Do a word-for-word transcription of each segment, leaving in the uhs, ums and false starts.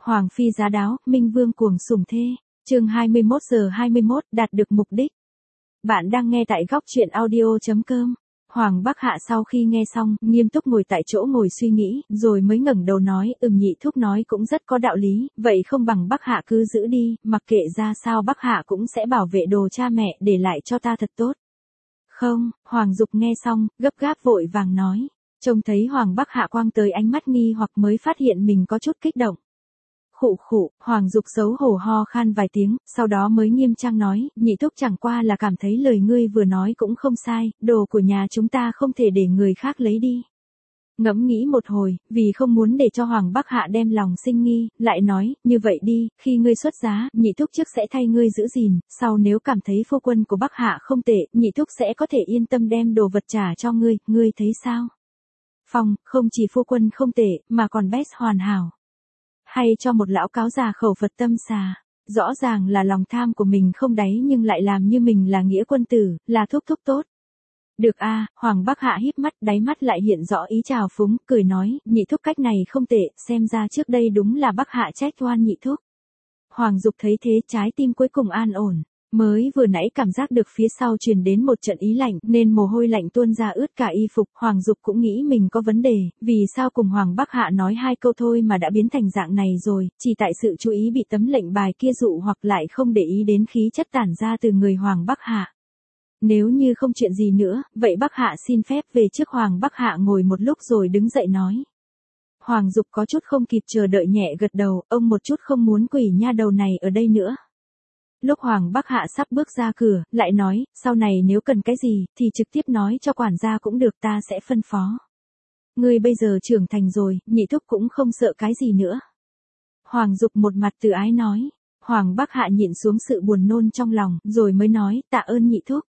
Hoàng phi giá đáo, Minh Vương cuồng sủng thê. Chương hai mươi mốt giờ hai mươi mốt, đạt được mục đích. Bạn đang nghe tại góc truyện audio chấm com. Hoàng Bắc Hạ sau khi nghe xong, nghiêm túc ngồi tại chỗ ngồi suy nghĩ, rồi mới ngẩng đầu nói, ừm nhị thúc nói cũng rất có đạo lý, vậy không bằng Bắc Hạ cứ giữ đi, mặc kệ ra sao Bắc Hạ cũng sẽ bảo vệ đồ cha mẹ để lại cho ta thật tốt. Không, Hoàng Dục nghe xong, gấp gáp vội vàng nói. Trông thấy Hoàng Bắc Hạ quang tới ánh mắt nghi hoặc mới phát hiện mình có chút kích động. Khụ khụ, Hoàng Dục xấu hổ ho khan vài tiếng, sau đó mới nghiêm trang nói, nhị thúc chẳng qua là cảm thấy lời ngươi vừa nói cũng không sai, đồ của nhà chúng ta không thể để người khác lấy đi. Ngẫm nghĩ một hồi, vì không muốn để cho Hoàng Bắc Hạ đem lòng sinh nghi, lại nói, như vậy đi, khi ngươi xuất giá, nhị thúc trước sẽ thay ngươi giữ gìn, sau nếu cảm thấy phu quân của Bắc Hạ không tệ, nhị thúc sẽ có thể yên tâm đem đồ vật trả cho ngươi, ngươi thấy sao? Phong, không chỉ phu quân không tệ, mà còn best hoàn hảo. Hay cho một lão cáo già khẩu Phật tâm xà. Rõ ràng là lòng tham của mình không đáy nhưng lại làm như mình là nghĩa quân tử, là thúc thúc tốt. Được a, Hoàng Bắc Hạ híp mắt, đáy mắt lại hiện rõ ý trào phúng, cười nói, nhị thúc cách này không tệ, xem ra trước đây đúng là Bắc Hạ trách oan nhị thúc. Hoàng Dục thấy thế, trái tim cuối cùng an ổn. Mới vừa nãy cảm giác được phía sau truyền đến một trận ý lạnh, nên mồ hôi lạnh tuôn ra ướt cả y phục, Hoàng Dục cũng nghĩ mình có vấn đề, vì sao cùng Hoàng Bắc Hạ nói hai câu thôi mà đã biến thành dạng này rồi, chỉ tại sự chú ý bị tấm lệnh bài kia dụ hoặc lại không để ý đến khí chất tản ra từ người Hoàng Bắc Hạ. Nếu như không chuyện gì nữa, vậy Bắc Hạ xin phép về trước. Hoàng Bắc Hạ ngồi một lúc rồi đứng dậy nói. Hoàng Dục có chút không kịp chờ đợi nhẹ gật đầu, ông một chút không muốn quỷ nha đầu này ở đây nữa. Lúc Hoàng Bắc Hạ sắp bước ra cửa, lại nói, sau này nếu cần cái gì, thì trực tiếp nói cho quản gia cũng được, ta sẽ phân phó. Ngươi bây giờ trưởng thành rồi, nhị thúc cũng không sợ cái gì nữa. Hoàng Dục một mặt từ ái nói. Hoàng Bắc Hạ nhịn xuống sự buồn nôn trong lòng, rồi mới nói, tạ ơn nhị thúc.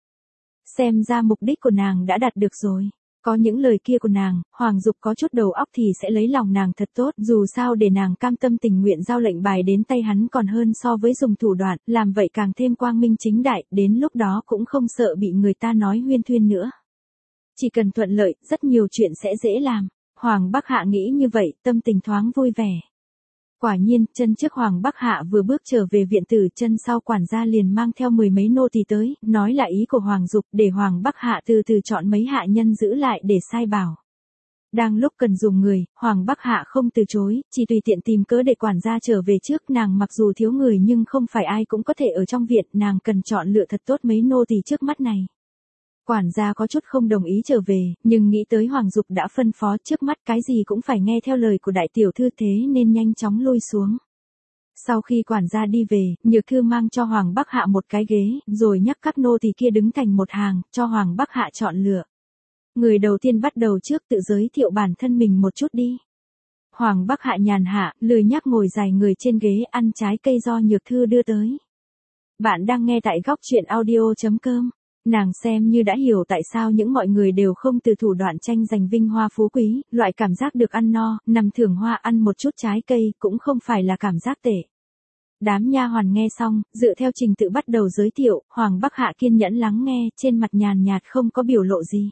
Xem ra mục đích của nàng đã đạt được rồi. Có những lời kia của nàng, Hoàng Dục có chút đầu óc thì sẽ lấy lòng nàng thật tốt, dù sao để nàng cam tâm tình nguyện giao lệnh bài đến tay hắn còn hơn so với dùng thủ đoạn, làm vậy càng thêm quang minh chính đại, đến lúc đó cũng không sợ bị người ta nói huyên thuyên nữa. Chỉ cần thuận lợi, rất nhiều chuyện sẽ dễ làm. Hoàng Bắc Hạ nghĩ như vậy, tâm tình thoáng vui vẻ. Quả nhiên, chân trước Hoàng Bắc Hạ vừa bước trở về viện tử, chân sau quản gia liền mang theo mười mấy nô tỳ tới, nói là ý của Hoàng Dục để Hoàng Bắc Hạ từ từ chọn mấy hạ nhân giữ lại để sai bảo. Đang lúc cần dùng người, Hoàng Bắc Hạ không từ chối, chỉ tùy tiện tìm cớ để quản gia trở về trước. Nàng mặc dù thiếu người nhưng không phải ai cũng có thể ở trong viện, nàng cần chọn lựa thật tốt mấy nô tỳ trước mắt này. Quản gia có chút không đồng ý trở về, nhưng nghĩ tới Hoàng Dục đã phân phó trước mắt cái gì cũng phải nghe theo lời của đại tiểu thư, thế nên nhanh chóng lui xuống. Sau khi quản gia đi về, Nhược Thư mang cho Hoàng Bắc Hạ một cái ghế, rồi nhắc các nô tỳ kia đứng thành một hàng, cho Hoàng Bắc Hạ chọn lựa. Người đầu tiên bắt đầu trước, tự giới thiệu bản thân mình một chút đi. Hoàng Bắc Hạ nhàn hạ, lười nhác ngồi dài người trên ghế ăn trái cây do Nhược Thư đưa tới. Bạn đang nghe tại góc truyện audio chấm com. Nàng xem như đã hiểu tại sao những mọi người đều không từ thủ đoạn tranh giành vinh hoa phú quý, loại cảm giác được ăn no, nằm thưởng hoa ăn một chút trái cây cũng không phải là cảm giác tệ. Đám nha hoàn nghe xong, dựa theo trình tự bắt đầu giới thiệu, Hoàng Bắc Hạ kiên nhẫn lắng nghe, trên mặt nhàn nhạt không có biểu lộ gì.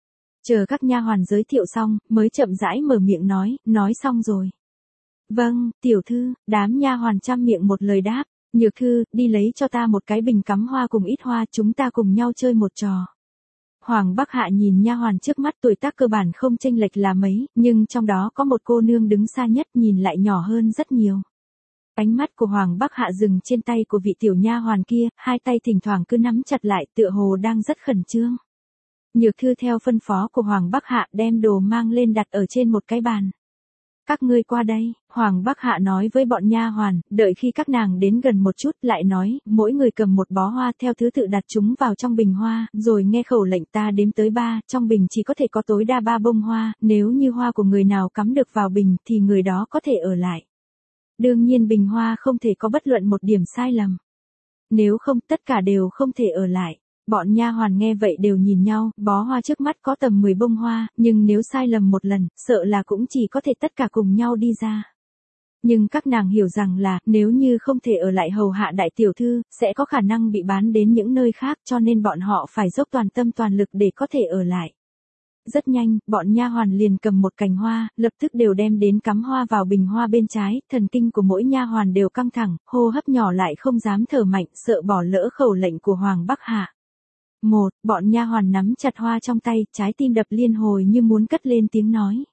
Chờ các nha hoàn giới thiệu xong, mới chậm rãi mở miệng nói, nói xong rồi. Vâng, tiểu thư, đám nha hoàn chăm miệng một lời đáp. Nhược Thư, đi lấy cho ta một cái bình cắm hoa cùng ít hoa, chúng ta cùng nhau chơi một trò. Hoàng Bắc Hạ nhìn nha hoàn trước mắt, tuổi tác cơ bản không chênh lệch là mấy, nhưng trong đó có một cô nương đứng xa nhất nhìn lại nhỏ hơn rất nhiều. Ánh mắt của Hoàng Bắc Hạ dừng trên tay của vị tiểu nha hoàn kia, hai tay thỉnh thoảng cứ nắm chặt lại, tựa hồ đang rất khẩn trương. Nhược Thư theo phân phó của Hoàng Bắc Hạ đem đồ mang lên đặt ở trên một cái bàn. Các ngươi qua đây, Hoàng Bắc Hạ nói với bọn nha hoàn, đợi khi các nàng đến gần một chút lại nói, mỗi người cầm một bó hoa theo thứ tự đặt chúng vào trong bình hoa, rồi nghe khẩu lệnh ta đếm tới ba, trong bình chỉ có thể có tối đa ba bông hoa, nếu như hoa của người nào cắm được vào bình thì người đó có thể ở lại. Đương nhiên bình hoa không thể có bất luận một điểm sai lầm. Nếu không tất cả đều không thể ở lại. Bọn nha hoàn nghe vậy đều nhìn nhau, bó hoa trước mắt có tầm mười bông hoa, nhưng nếu sai lầm một lần, sợ là cũng chỉ có thể tất cả cùng nhau đi ra. Nhưng các nàng hiểu rằng là, nếu như không thể ở lại hầu hạ đại tiểu thư, sẽ có khả năng bị bán đến những nơi khác, cho nên bọn họ phải dốc toàn tâm toàn lực để có thể ở lại. rất nhanh, bọn nha hoàn liền cầm một cành hoa, lập tức đều đem đến cắm hoa vào bình hoa bên trái, thần kinh của mỗi nha hoàn đều căng thẳng, hô hấp nhỏ lại không dám thở mạnh, sợ bỏ lỡ khẩu lệnh của Hoàng Bắc Hạ. Một, bọn nha hoàn nắm chặt hoa trong tay, trái tim đập liên hồi như muốn cất lên tiếng nói.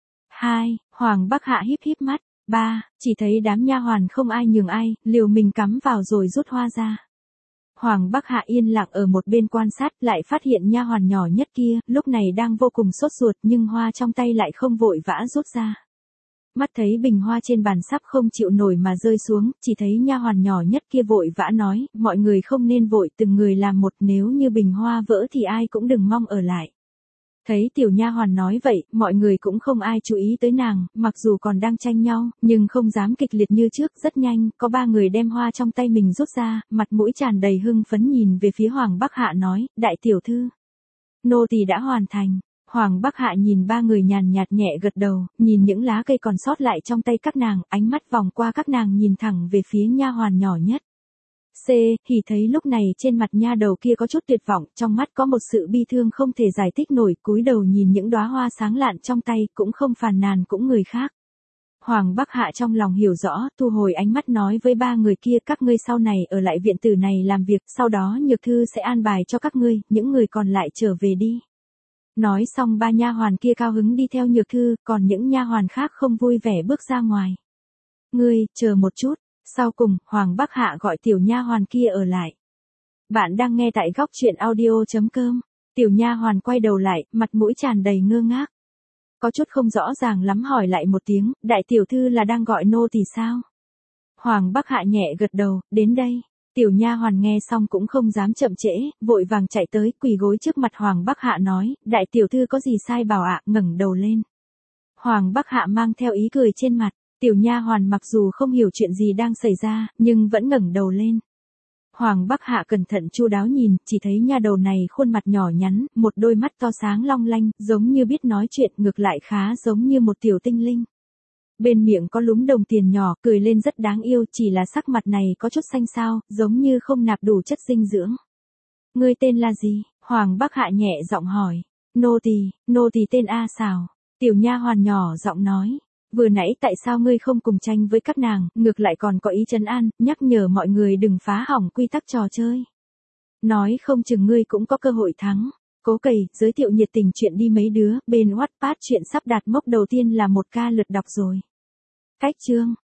Hai, Hoàng Bắc Hạ híp híp mắt. Ba, chỉ thấy đám nha hoàn không ai nhường ai, liều mình cắm vào rồi rút hoa ra. Hoàng Bắc Hạ yên lặng ở một bên quan sát, lại phát hiện nha hoàn nhỏ nhất kia, lúc này đang vô cùng sốt ruột nhưng hoa trong tay lại không vội vã rút ra. Mắt thấy bình hoa trên bàn sắp không chịu nổi mà rơi xuống, chỉ thấy nha hoàn nhỏ nhất kia vội vã nói, mọi người không nên vội, từng người làm một, nếu như bình hoa vỡ thì ai cũng đừng mong ở lại. Thấy tiểu nha hoàn nói vậy, mọi người cũng không ai chú ý tới nàng, mặc dù còn đang tranh nhau, nhưng không dám kịch liệt như trước, rất nhanh, có ba người đem hoa trong tay mình rút ra, mặt mũi tràn đầy hưng phấn nhìn về phía Hoàng Bắc Hạ nói, đại tiểu thư, nô tỳ đã hoàn thành. Hoàng Bắc Hạ nhìn ba người nhàn nhạt nhẹ gật đầu, nhìn những lá cây còn sót lại trong tay các nàng, ánh mắt vòng qua các nàng nhìn thẳng về phía nha hoàn nhỏ nhất. C, thì thấy lúc này trên mặt nha đầu kia có chút tuyệt vọng, trong mắt có một sự bi thương không thể giải thích nổi, cúi đầu nhìn những đóa hoa sáng lạn trong tay, cũng không phàn nàn cũng người khác. Hoàng Bắc Hạ trong lòng hiểu rõ, thu hồi ánh mắt nói với ba người kia, các ngươi sau này ở lại viện tử này làm việc, sau đó Nhược Thư sẽ an bài cho các ngươi, những người còn lại trở về đi. Nói xong ba nha hoàn kia cao hứng đi theo Nhược Thư, còn những nha hoàn khác không vui vẻ bước ra ngoài. Ngươi, chờ một chút. Sau cùng, Hoàng Bắc Hạ gọi tiểu nha hoàn kia ở lại. Bạn đang nghe tại góc truyện audio chấm com. Tiểu nha hoàn quay đầu lại, mặt mũi tràn đầy ngơ ngác. Có chút không rõ ràng lắm hỏi lại một tiếng, đại tiểu thư là đang gọi nô tỳ sao? Hoàng Bắc Hạ nhẹ gật đầu, đến đây. Tiểu nha hoàn nghe xong cũng không dám chậm trễ, vội vàng chạy tới, quỳ gối trước mặt Hoàng Bắc Hạ nói, đại tiểu thư có gì sai bảo ạ, ngẩng đầu lên. Hoàng Bắc Hạ mang theo ý cười trên mặt. Tiểu nha hoàn mặc dù không hiểu chuyện gì đang xảy ra, nhưng vẫn ngẩng đầu lên. Hoàng Bắc Hạ cẩn thận chu đáo nhìn, chỉ thấy nha đầu này khuôn mặt nhỏ nhắn, một đôi mắt to sáng long lanh, giống như biết nói chuyện, ngược lại khá giống như một tiểu tinh linh. Bên miệng có lúm đồng tiền nhỏ, cười lên rất đáng yêu, chỉ là sắc mặt này có chút xanh xao, giống như không nạp đủ chất dinh dưỡng. Ngươi tên là gì? Hoàng Bắc Hạ nhẹ giọng hỏi. Nô tỳ, nô tỳ tên A Xào. Tiểu nha hoàn nhỏ giọng nói. Vừa nãy tại sao ngươi không cùng tranh với các nàng, ngược lại còn có ý trấn an, nhắc nhở mọi người đừng phá hỏng quy tắc trò chơi. Nói không chừng ngươi cũng có cơ hội thắng. Cố Cầy, giới thiệu nhiệt tình chuyện đi mấy đứa, bên Wattpad chuyện sắp đạt mốc đầu tiên là một ca lượt đọc rồi. Cách chương